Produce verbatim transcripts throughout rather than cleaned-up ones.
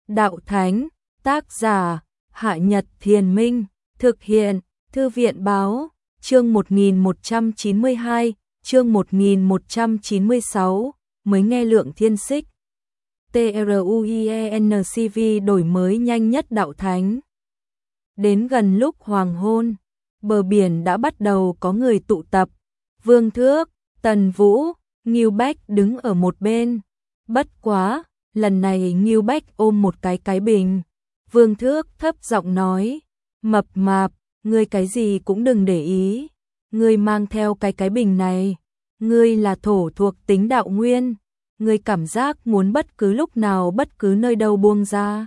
Đạo Thánh, tác giả, Hạ Nhật Thiền Minh, thực hiện, Thư viện Báo, chương một nghìn một trăm chín mươi hai, chương một nghìn một trăm chín mươi sáu, mới nghe Lượng Thiên Xích. TRUIENCV đổi mới nhanh nhất Đạo Thánh. Đến gần lúc hoàng hôn, bờ biển đã bắt đầu có người tụ tập. Vương Thước, Tần Vũ, Ngưu Bách đứng ở một bên. Bất quá, lần này Ngưu Bách ôm một cái cái bình. Vương Thước thấp giọng nói, mập mạp, ngươi cái gì cũng đừng để ý. Ngươi mang theo cái cái bình này, ngươi là thổ thuộc tính đạo nguyên. Ngươi cảm giác muốn bất cứ lúc nào bất cứ nơi đâu buông ra.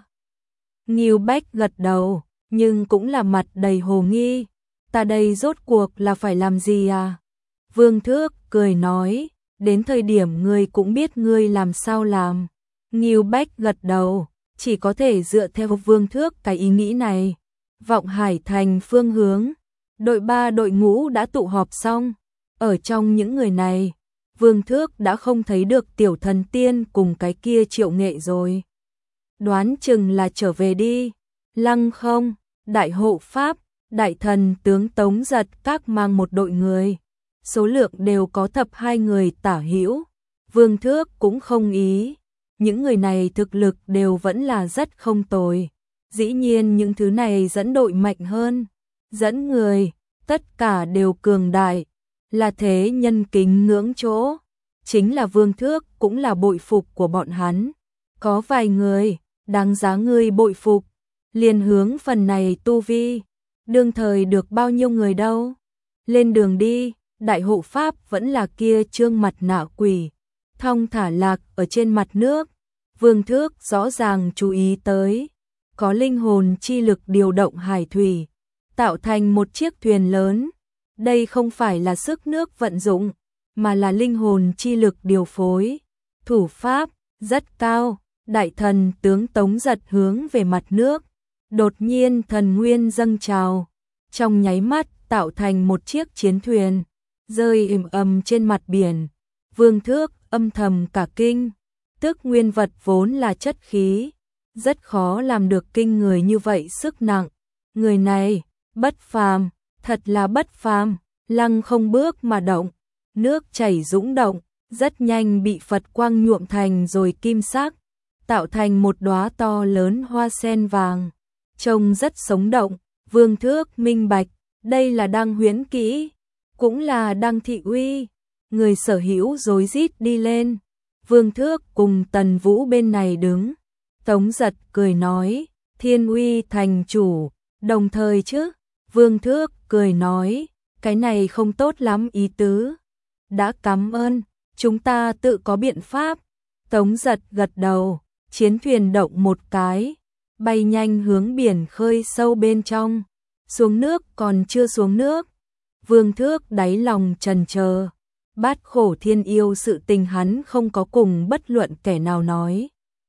Ngưu Bách gật đầu, nhưng cũng là mặt đầy hồ nghi. Ta đây rốt cuộc là phải làm gì à? Vương Thước cười nói, đến thời điểm ngươi cũng biết ngươi làm sao làm. Ngưu Bách gật đầu, chỉ có thể dựa theo Vương Thước cái ý nghĩ này. Vọng Hải Thành phương hướng, đội ba đội ngũ đã tụ họp xong. Ở trong những người này, Vương Thước đã không thấy được Tiểu Thần Tiên cùng cái kia Triệu Nghệ rồi. Đoán chừng là trở về đi. Lăng Không, Đại Hộ Pháp, Đại Thần tướng Tống Giật các mang một đội người. Số lượng đều có thập hai người tả hữu. Vương Thước cũng không ý. Những người này thực lực đều vẫn là rất không tồi. Dĩ nhiên những thứ này dẫn đội mạnh hơn. Dẫn người, tất cả đều cường đại. Là thế nhân kính ngưỡng chỗ. Chính là Vương Thước cũng là bội phục của bọn hắn. Có vài người, đáng giá ngươi bội phục. Liền hướng phần này tu vi. Đương thời được bao nhiêu người đâu. Lên đường đi, Đại Hộ Pháp vẫn là kia trương mặt nạ quỷ. Thong thả lạc ở trên mặt nước. Vương Thước rõ ràng chú ý tới. Có linh hồn chi lực điều động hải thủy. Tạo thành một chiếc thuyền lớn. Đây không phải là sức nước vận dụng, mà là linh hồn chi lực điều phối. Thủ pháp, rất cao. Đại Thần tướng Tống Giật hướng về mặt nước. Đột nhiên thần nguyên dâng trào. Trong nháy mắt tạo thành một chiếc chiến thuyền. Rơi ìm ầm trên mặt biển. Vương Thước âm thầm cả kinh. Tức nguyên vật vốn là chất khí. Rất khó làm được kinh người như vậy sức nặng. Người này, bất phàm, thật là bất phàm. Lăng không bước mà động. Nước chảy dũng động, rất nhanh bị Phật quang nhuộm thành rồi kim sắc. Tạo thành một đóa to lớn hoa sen vàng. Trông rất sống động. Vương Thước minh bạch, đây là Đăng Huyễn Kỹ, cũng là Đăng Thị Uy. Người sở hữu rối rít đi lên. Vương Thước cùng Tần Vũ bên này đứng. Tống Giật cười nói, Thiên Uy thành chủ, đồng thời chứ. Vương Thước cười nói, cái này không tốt lắm ý tứ. Đã cảm ơn, chúng ta tự có biện pháp. Tống Giật gật đầu, chiến thuyền động một cái. Bay nhanh hướng biển khơi sâu bên trong. Xuống nước còn chưa xuống nước. Vương Thước đáy lòng trần chờ. Bát khổ thiên yêu sự tình hắn không có cùng bất luận kẻ nào nói.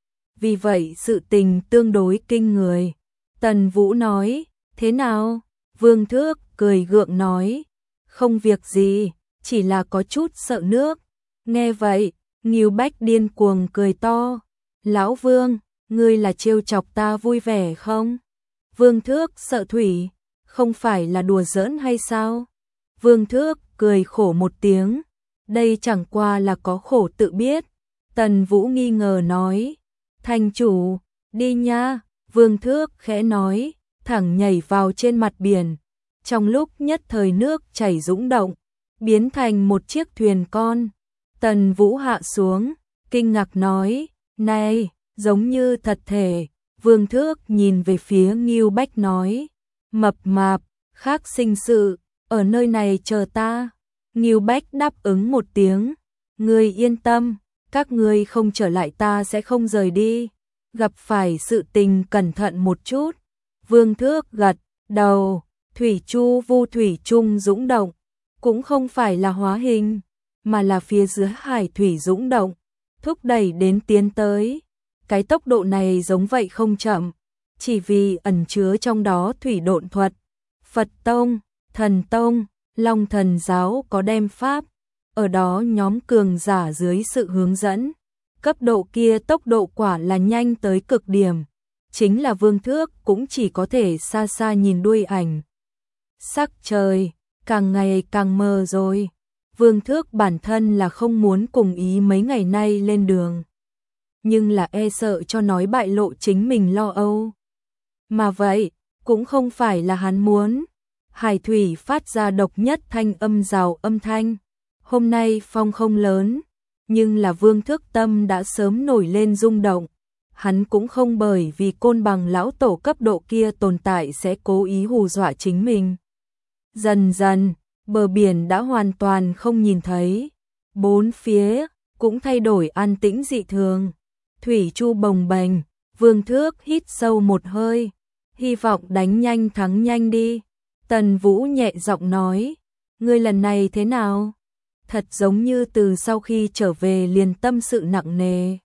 Vì vậy sự tình tương đối kinh người. Tần Vũ nói, thế nào? Vương Thước cười gượng nói, không việc gì, chỉ là có chút sợ nước. Nghe vậy, Ngưu Bách điên cuồng cười to. Lão Vương, ngươi là trêu chọc ta vui vẻ không? Vương Thước sợ thủy, không phải là đùa giỡn hay sao? Vương Thước cười khổ một tiếng, đây chẳng qua là có khổ tự biết. Tần Vũ nghi ngờ nói, thành chủ, đi nha. Vương Thước khẽ nói, thẳng nhảy vào trên mặt biển. Trong lúc nhất thời nước chảy dũng động, biến thành một chiếc thuyền con. Tần Vũ hạ xuống, kinh ngạc nói, này, giống như thật thể. Vương Thước nhìn về phía Ngưu Bách nói, mập mạp, khác sinh sự, ở nơi này chờ ta. Ngưu Bách đáp ứng một tiếng, ngươi yên tâm, các ngươi không trở lại ta sẽ không rời đi. Gặp phải sự tình cẩn thận một chút. Vương Thước gật đầu, thủy chu vu thủy trung dũng động, cũng không phải là hóa hình, mà là phía dưới hải thủy dũng động, thúc đẩy đến tiến tới. Cái tốc độ này giống vậy không chậm, chỉ vì ẩn chứa trong đó thủy độn thuật. Phật Tông, Thần Tông, Long Thần Giáo có đem pháp, ở đó nhóm cường giả dưới sự hướng dẫn. Cấp độ kia tốc độ quả là nhanh tới cực điểm, chính là Vương Thước cũng chỉ có thể xa xa nhìn đuôi ảnh. Sắc trời, càng ngày càng mờ rồi. Vương Thước bản thân là không muốn cùng ý mấy ngày nay lên đường. Nhưng là e sợ cho nói bại lộ chính mình lo âu. Mà vậy, cũng không phải là hắn muốn. Hải thủy phát ra độc nhất thanh âm rào âm thanh. Hôm nay phong không lớn, nhưng là Vương Thước tâm đã sớm nổi lên rung động. Hắn cũng không bởi vì côn bằng lão tổ cấp độ kia tồn tại sẽ cố ý hù dọa chính mình. Dần dần, bờ biển đã hoàn toàn không nhìn thấy. Bốn phía cũng thay đổi an tĩnh dị thường. Thủy chu bồng bềnh, Vương Thước hít sâu một hơi. Hy vọng đánh nhanh thắng nhanh đi. Tần Vũ nhẹ giọng nói. Ngươi lần này thế nào? Thật giống như từ sau khi trở về liền tâm sự nặng nề.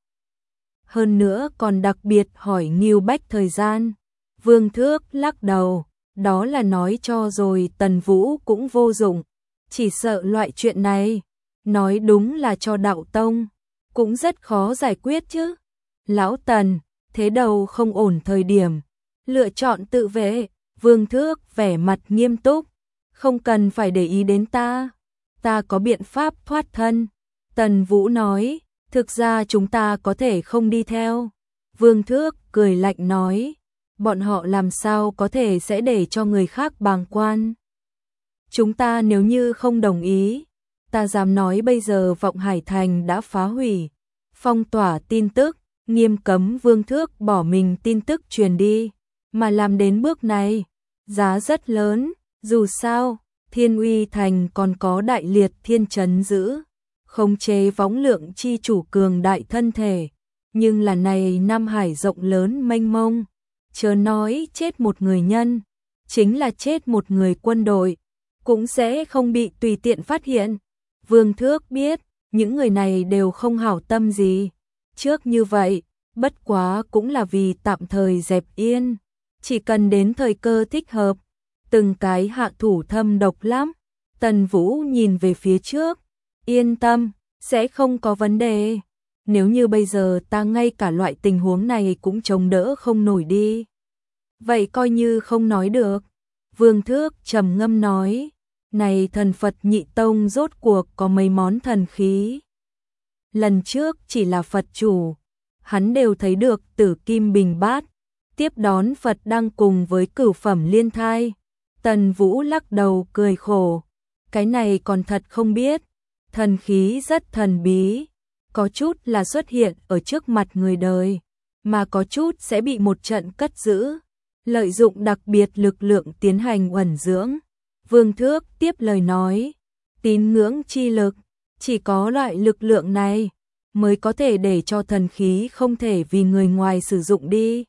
Hơn nữa còn đặc biệt hỏi Ngưu Bách thời gian. Vương Thước lắc đầu. Đó là nói cho rồi Tần Vũ cũng vô dụng. Chỉ sợ loại chuyện này. Nói đúng là cho đạo tông. Cũng rất khó giải quyết chứ. Lão Tần, thế đầu không ổn thời điểm. Lựa chọn tự vệ. Vương Thước vẻ mặt nghiêm túc. Không cần phải để ý đến ta. Ta có biện pháp thoát thân. Tần Vũ nói. Thực ra chúng ta có thể không đi theo. Vương Thước cười lạnh nói. Bọn họ làm sao có thể sẽ để cho người khác bàng quan. Chúng ta nếu như không đồng ý. Ta dám nói bây giờ Vọng Hải Thành đã phá hủy. Phong tỏa tin tức. Nghiêm cấm Vương Thước bỏ mình tin tức truyền đi. Mà làm đến bước này. Giá rất lớn. Dù sao, Thiên Uy Thành còn có đại liệt thiên trấn giữ. Khống chế võng lượng chi chủ cường đại thân thể. Nhưng là này Nam Hải rộng lớn mênh mông. Chớ nói chết một người nhân. Chính là chết một người quân đội. Cũng sẽ không bị tùy tiện phát hiện. Vương Thước biết, những người này đều không hảo tâm gì. Trước như vậy, bất quá cũng là vì tạm thời dẹp yên. Chỉ cần đến thời cơ thích hợp. Từng cái hạ thủ thâm độc lắm. Tần Vũ nhìn về phía trước. Yên tâm, sẽ không có vấn đề. Nếu như bây giờ ta ngay cả loại tình huống này cũng chống đỡ không nổi đi. Vậy coi như không nói được. Vương Thước trầm ngâm nói. Này thần Phật Nhị Tông rốt cuộc có mấy món thần khí. Lần trước chỉ là Phật chủ. Hắn đều thấy được Tử Kim Bình Bát. Tiếp đón Phật đang cùng với Cửu Phẩm Liên Thai. Tần Vũ lắc đầu cười khổ. Cái này còn thật không biết. Thần khí rất thần bí. Có chút là xuất hiện ở trước mặt người đời. Mà có chút sẽ bị một trận cất giữ. Lợi dụng đặc biệt lực lượng tiến hành uẩn dưỡng. Vương Thước tiếp lời nói. Tín ngưỡng chi lực. Chỉ có loại lực lượng này mới có thể để cho thần khí không thể vì người ngoài sử dụng đi.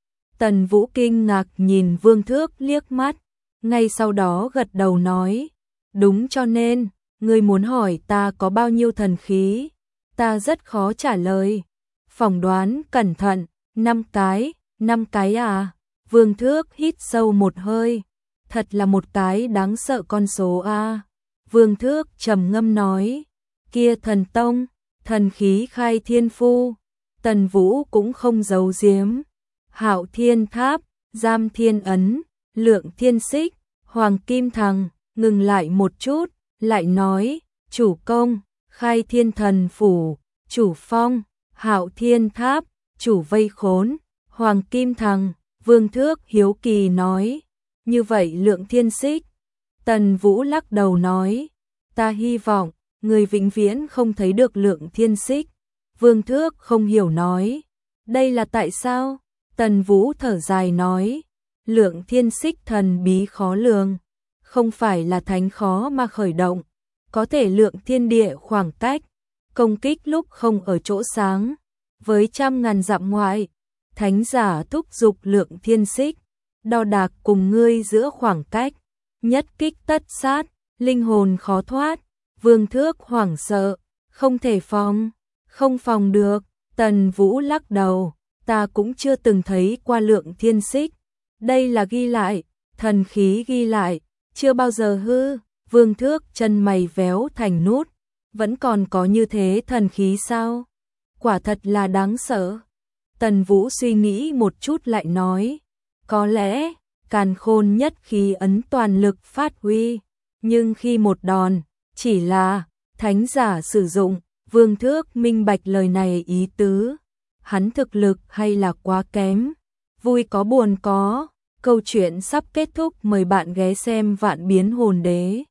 Tần Vũ kinh ngạc nhìn Vương Thước liếc mắt. Ngay sau đó gật đầu nói. Đúng, cho nên, ngươi muốn hỏi ta có bao nhiêu thần khí. Ta rất khó trả lời. Phỏng đoán cẩn thận. Năm cái. Năm cái à? Vương Thước hít sâu một hơi. Thật là một cái đáng sợ con số a. Vương Thước trầm ngâm nói. Kia thần tông, thần khí khai thiên phu. Tần Vũ cũng không giấu giếm. Hạo thiên tháp, giam thiên ấn, lượng thiên xích, hoàng kim thằng. Ngừng lại một chút, lại nói. Chủ công, khai thiên thần phủ, chủ phong, hạo thiên tháp, chủ vây khốn, hoàng kim thằng. Vương Thước hiếu kỳ nói. Như vậy lượng thiên xích. Tần Vũ lắc đầu nói. Ta hy vọng, người vĩnh viễn không thấy được lượng thiên xích. Vương Thước không hiểu nói. Đây là tại sao? Tần Vũ thở dài nói. Lượng thiên xích thần bí khó lường. Không phải là thánh khó mà khởi động. Có thể lượng thiên địa khoảng cách. Công kích lúc không ở chỗ sáng. Với trăm ngàn dặm ngoại. Thánh giả thúc giục lượng thiên xích. Đo đạc cùng ngươi giữa khoảng cách. Nhất kích tất sát. Linh hồn khó thoát. Vương Thước hoảng sợ. Không thể phòng. Không phòng được. Tần Vũ lắc đầu. Ta cũng chưa từng thấy qua lượng thiên xích. Đây là ghi lại. Thần khí ghi lại. Chưa bao giờ hư. Vương Thước chân mày véo thành nút. Vẫn còn có như thế thần khí sao? Quả thật là đáng sợ. Tần Vũ suy nghĩ một chút lại nói, có lẽ càn khôn nhất khí ấn toàn lực phát huy, nhưng khi một đòn, chỉ là thánh giả sử dụng. Vương Thước minh bạch lời này ý tứ, hắn thực lực hay là quá kém, vui có buồn có, câu chuyện sắp kết thúc, mời bạn ghé xem Vạn Biến Hồn Đế.